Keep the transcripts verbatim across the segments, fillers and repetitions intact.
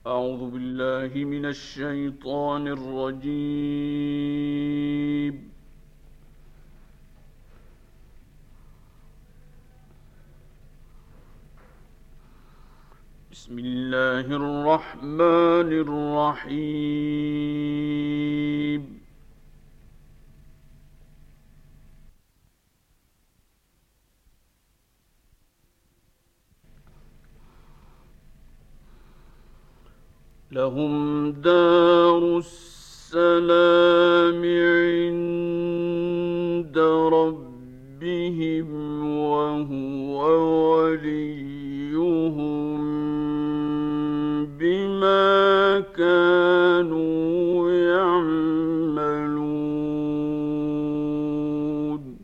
أعوذ بالله من الشيطان الرجيم. بسم الله الرحمن الرحيم. لهم دار السلام عند ربهم وهو وليهم بما كانوا يعملون.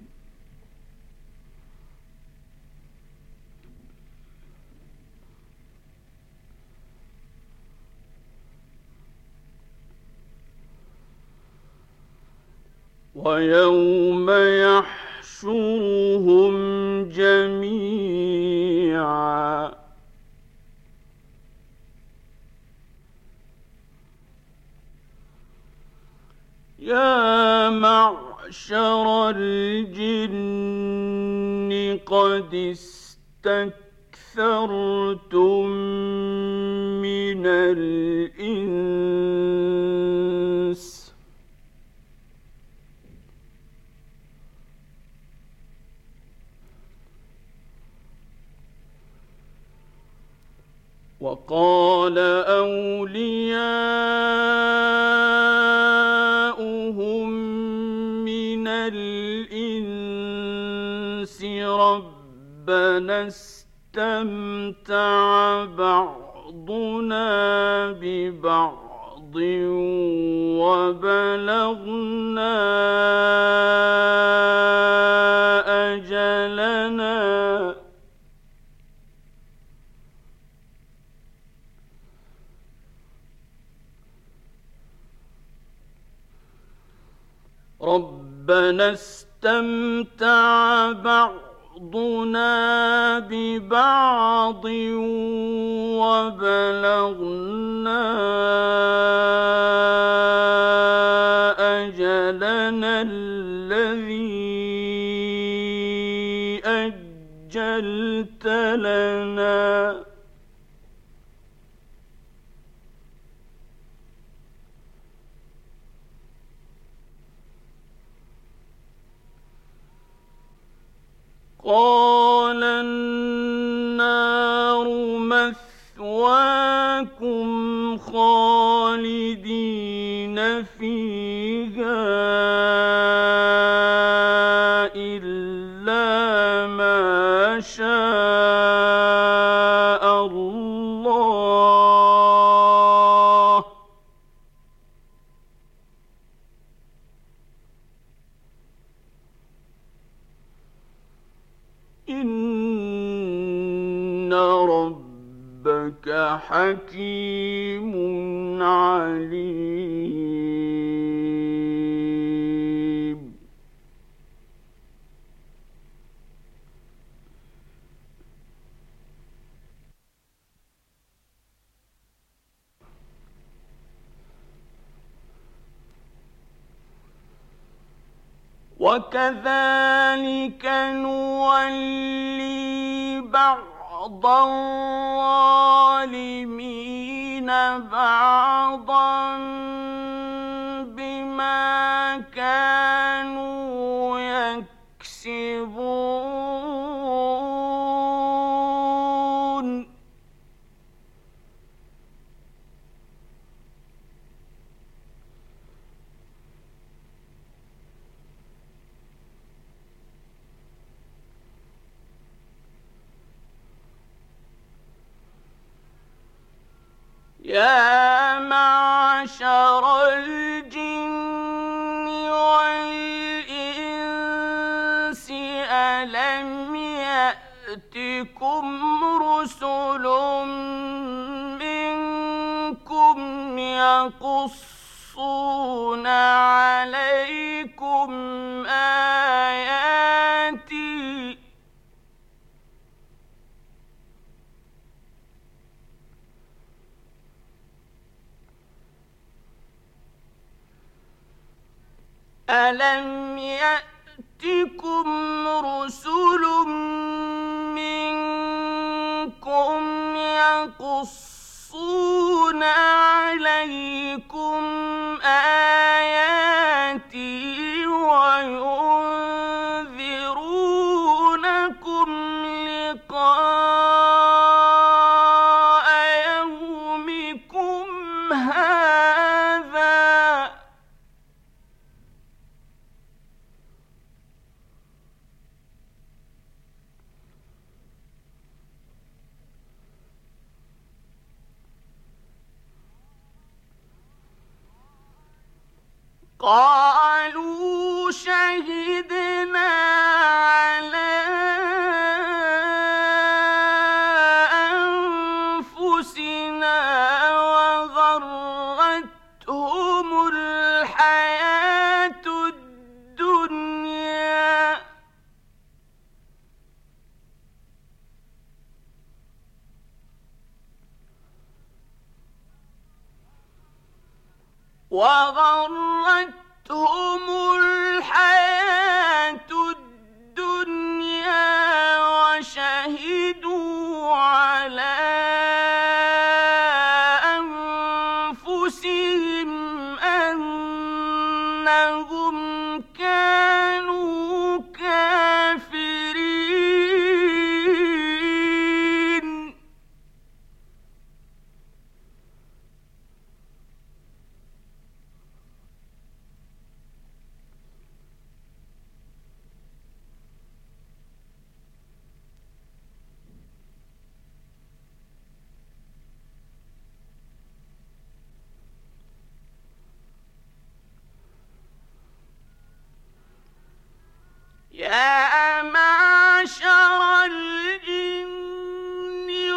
ويوم يحشرهم جميعا يا معشر الجن قد استكثرتم من الإنس وقال أولياؤهم من الإنس ربنا استمتع بعضنا ببعض وبلغنا أجلنا ربنا استمتع بعضنا ببعض وبلغنا أجلنا الذي أجلت لنا قال النار مثواكم خالدين فيها إلا ما شاء الله إن ربك حكيم عليم. وكذلك نولي بعض الظالمين بعضا بما كانوا يكسبون. يا معشر الجن والإنس ألم يأتكم رسل منكم يقصون عليكم آياتي ألم يأتكم رسل منكم يقصون عليكم آياتي وينذرونكم لقاء يومكم هذا قالوا شهدنا على أنفسنا وغرتهم الحياة الدنيا وغرتهم الحياة الدنيا وشهدوا على أنفسهم أنهم كانوا كافرين يا معشر الجن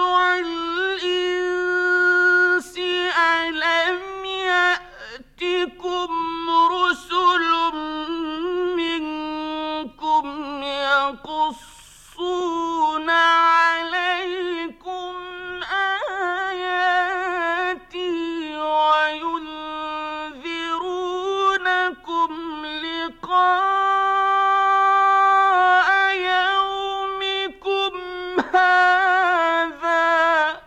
والإنس ألم يأتكم رسل منكم يقصون عليكم آياتي وينذرونكم لقاء هذا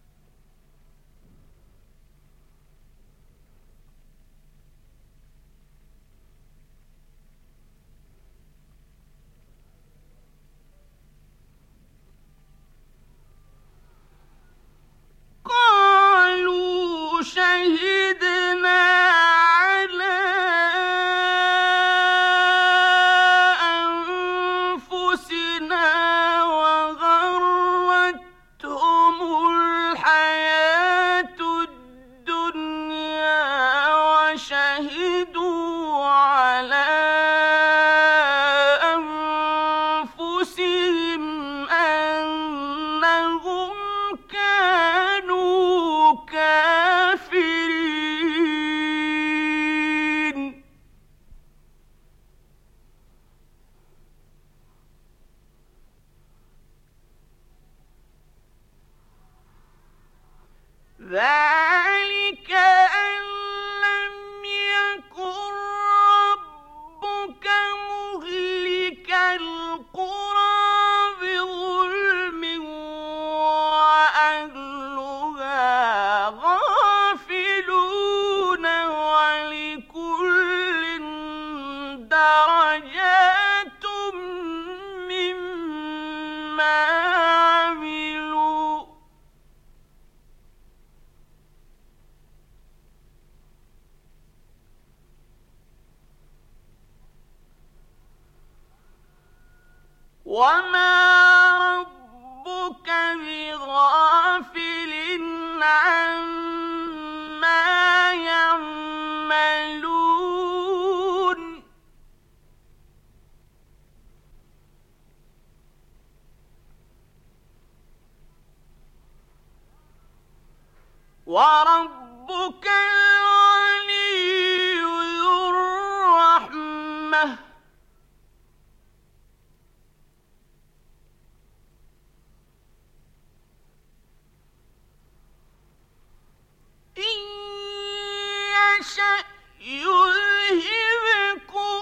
قالوا شهدنا على أنفسنا وغرتهم الحياة الدنيا وشهدوا على أنفسهم أنهم كانوا كافرين ذلك أن لم يكن ربك مهلك القرى بظلم وأهلها غافلون ولكل درجات مما عملوا وما ربك بغافل عما يعملون وربك الغني ذو الرحمة إن يشأ يذهبكم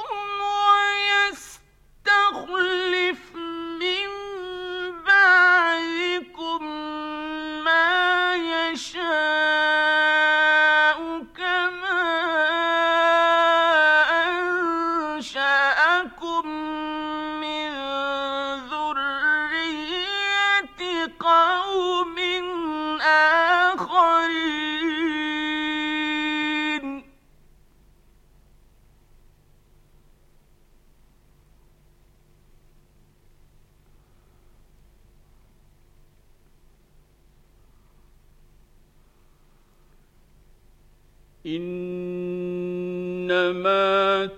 إنما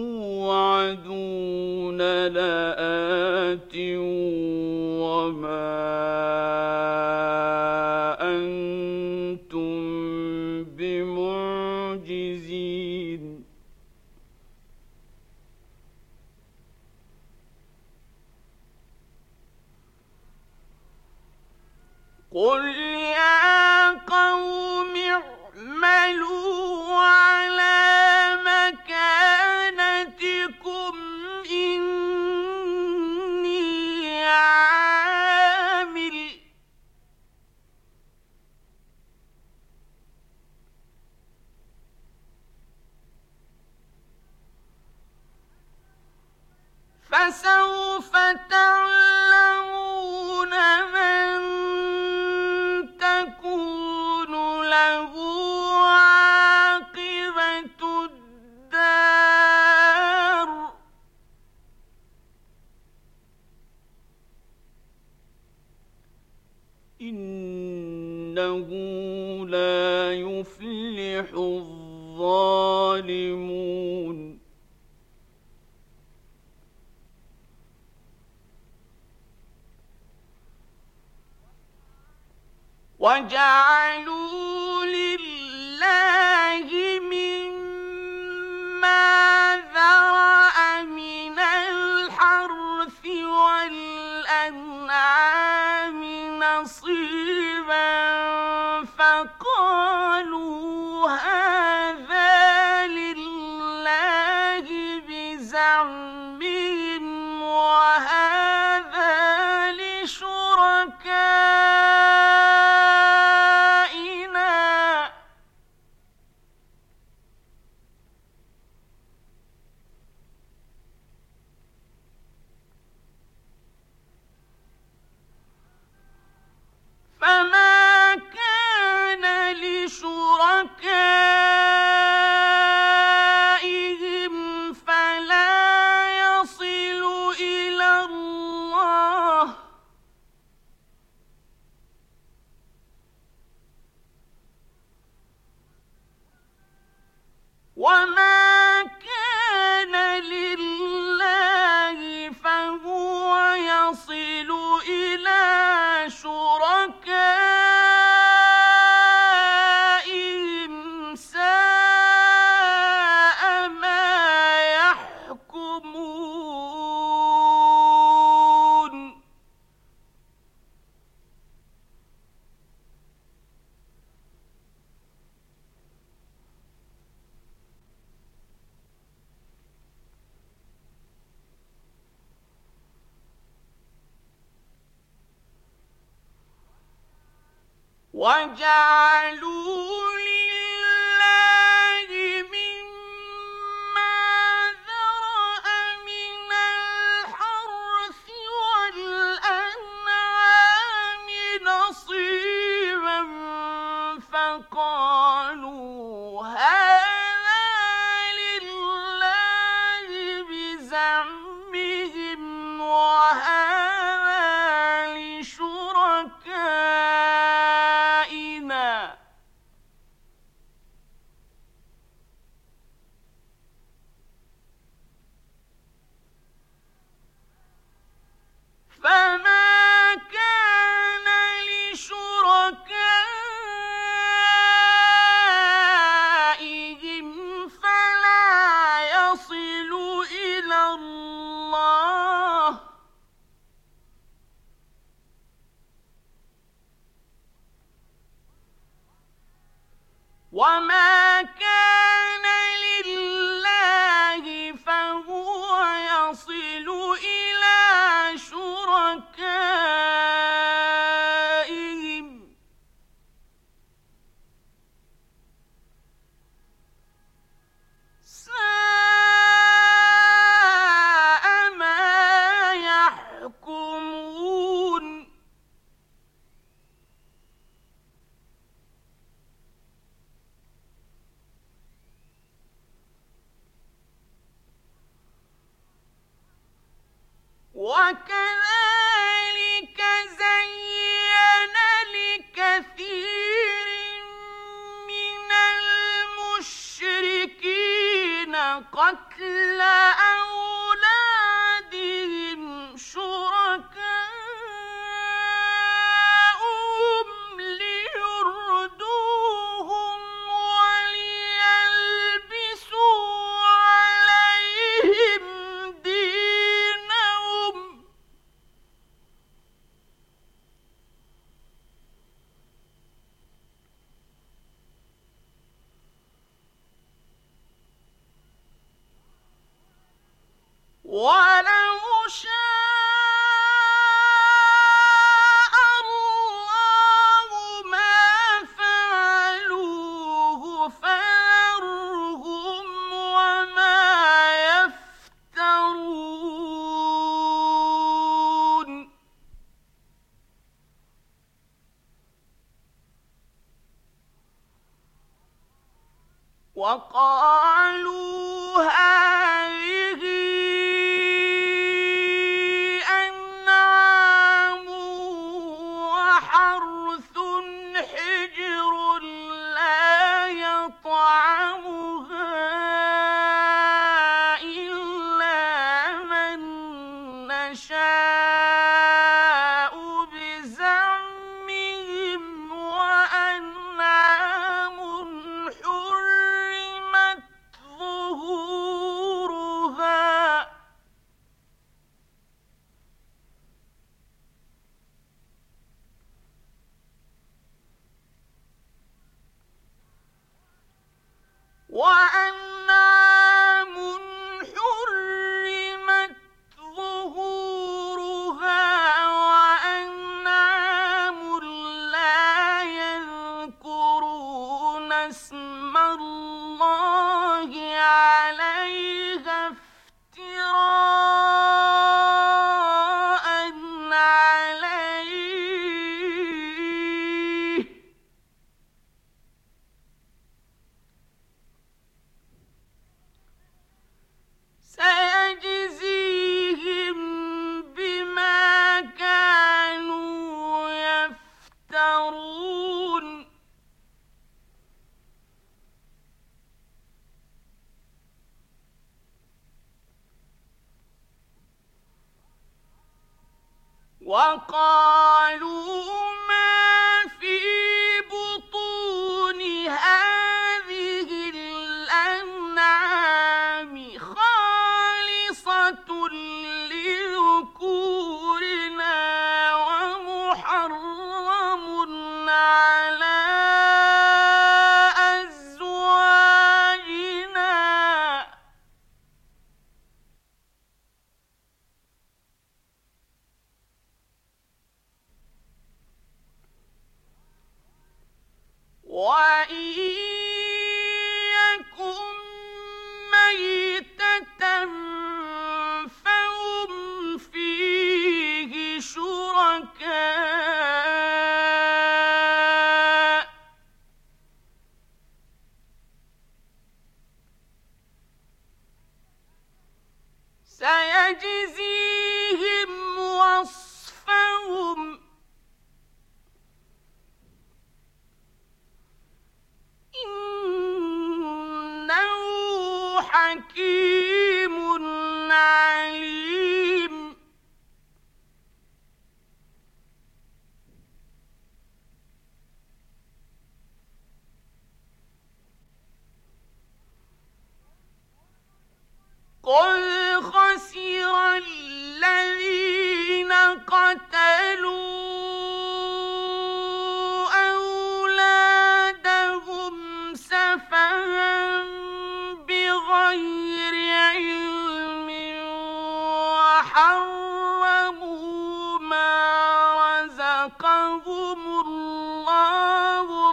توعدون لآت وما أنتم بمعجزين قل يا قوم اعملوا على مكانتكم إني عامل فسوف تعلمون من تكون له عاقبة الدار إنه لا يفلح الظالمون وجعلوا لله مما ذرأ من الحرث والأنعام نصيبا فقالوا هذا لله بزعمهم وهذا لشركائنا فما كان لشركائهم فلا يصل إلى الله وما كان لله فهو يصل إلى شركائهم ساء ما يحكمون وجعلوا لله مما ذرأ من الحرث والأنعام نصيبا فقالوا هذا لله بزعمهم وهذا لشركائنا فما كان لشركائهم فلا يصل إلى الله وما كان لله فهو يصل إلى شركائهم ساء ما يحكمون قتل أولادهم شركاؤهم ليردوهم وليلبسوا عليهم دينهم ولو شاء الله ما فعلوه فذرهم وما يفترون وقالوا هذه أنعام وحرث حجر لا يطعمها إلا من نشاء بزعمهم وأنعام حرمت ظهورها وأنعام حرمت ظهورها وأنعام لا يذكرون اسم الله عليها افتراء عليه سيجزيهم بما كانوا يفترون وقالوا ما في بطون هذه الأنعام خالصة لذكورنا ومحرم على أزواجنا وإن يكن ميتة فهم فيه شركاء سيجزيهم وصفهم إنه حكيم عليم قد خسر الذين قتلوا أولادهم سفها بغير علم وحرموا ما رزقهم الله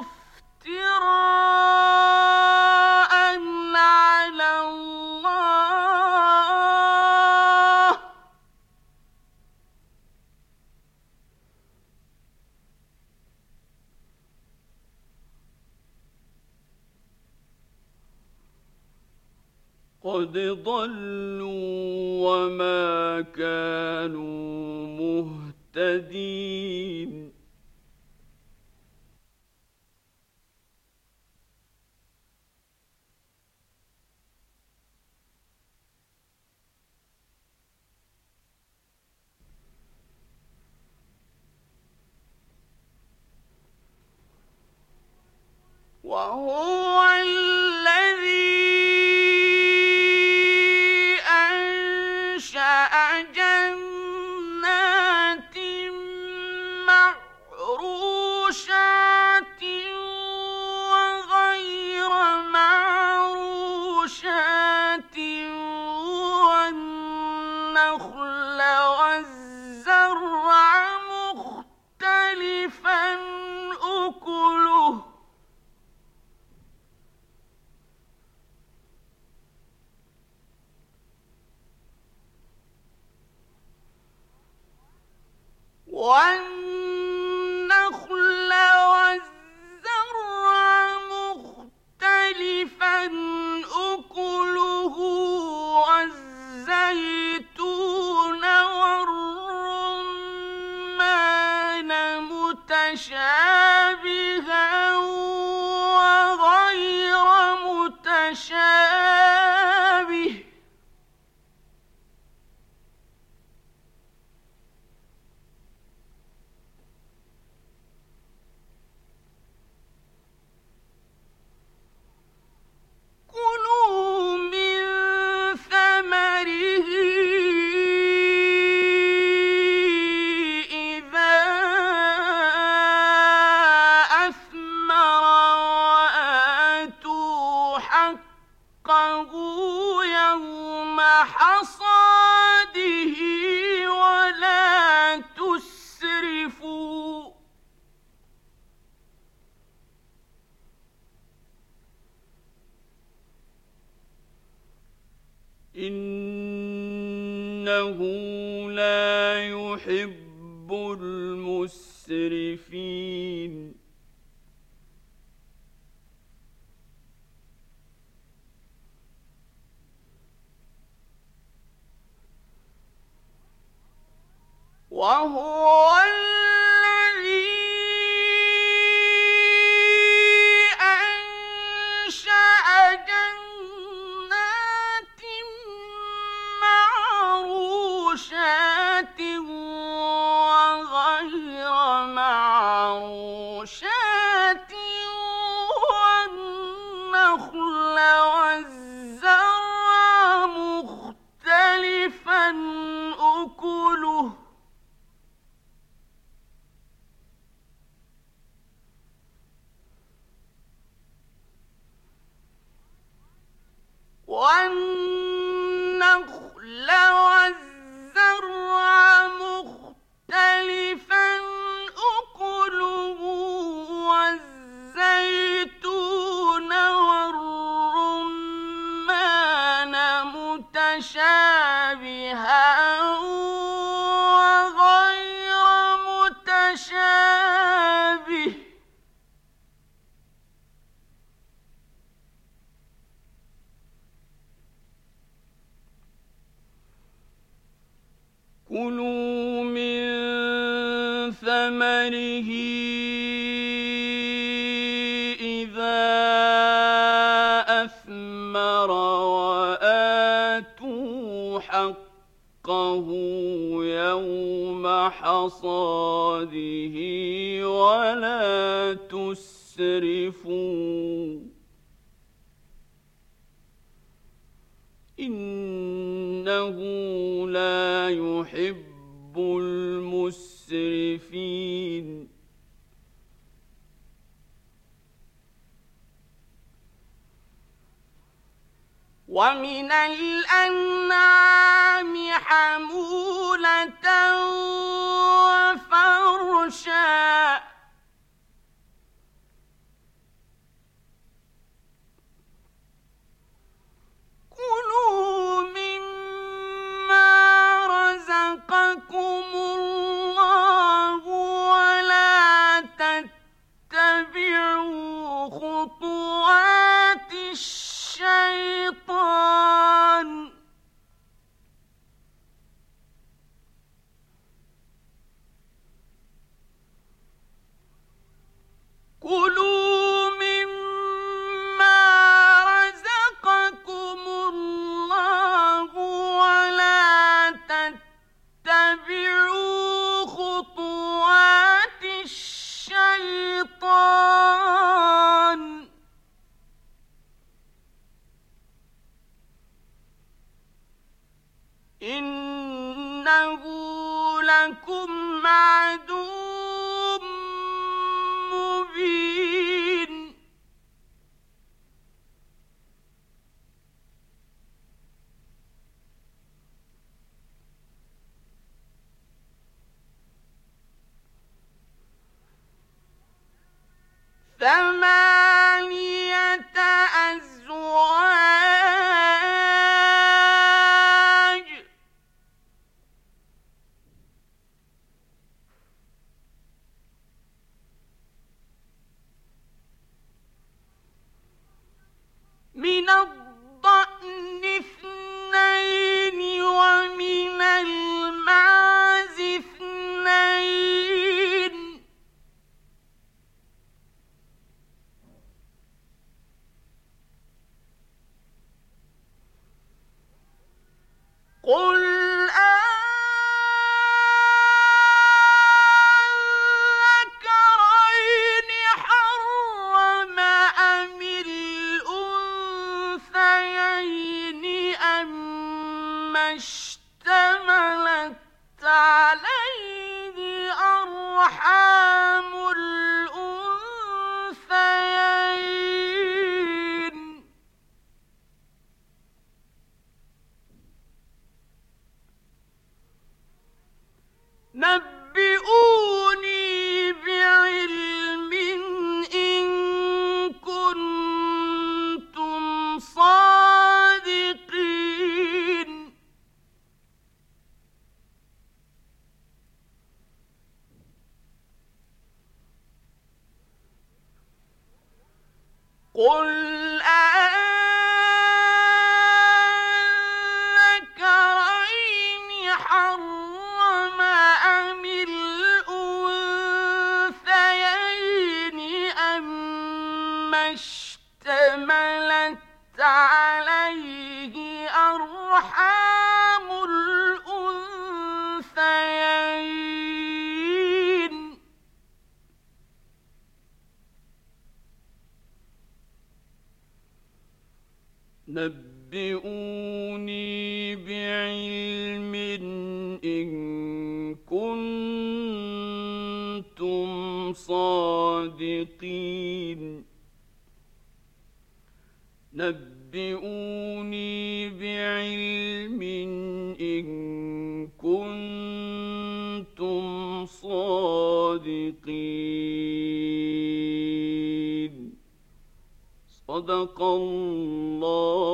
افتراء على الله قد ضلوا وما كانوا مهتدين وهو الذي أنشأ جنات معروشات وغير معروشات والنخل والزرع مختلفا أكله والنخل والزرع مختلفا أكله والزيتون والرمان متشابها وغير متشابه كلوا من ثمره إذا أثمر وآتوا حقه يوم حصاده ولا تسرفوا إنه لا يحب المسرفين وهو الذي أنشأ جنات معروشات وغير معروشات والنخل والزرع مختلفا أكله والنخل والزرع مختلفا أكله والزيتون والرمان متشابها وغير متشابه كلوا من ثمره إذا أثمر وآتوا حقه يوم حصاده ولا تسرفوا إنه لا يحب المسرفين ومن الأنعام حمولة وفرشا كلوا مما رزقكم الله ولا تتبعوا خطوات الشيطان كلوا مما رزقكم الله ولا تتبعوا خطوات الشيطان لكم عدو مبين ثمانية أزواج من الضأن اثنين ومن المعز اثنين قل أذكرين حرم أم الأنثيين أما اشتملت عليه أرحام الأنثيين نبئوني بعلم إن كنتم صادقين قل أذكرين حرم أم الأنثيين أما اشتملت عليه أرحام الأنثيين نبئوني بعلم إن كنتم صادقين نبئوني بعلم إن كنتم صادقين صدق الله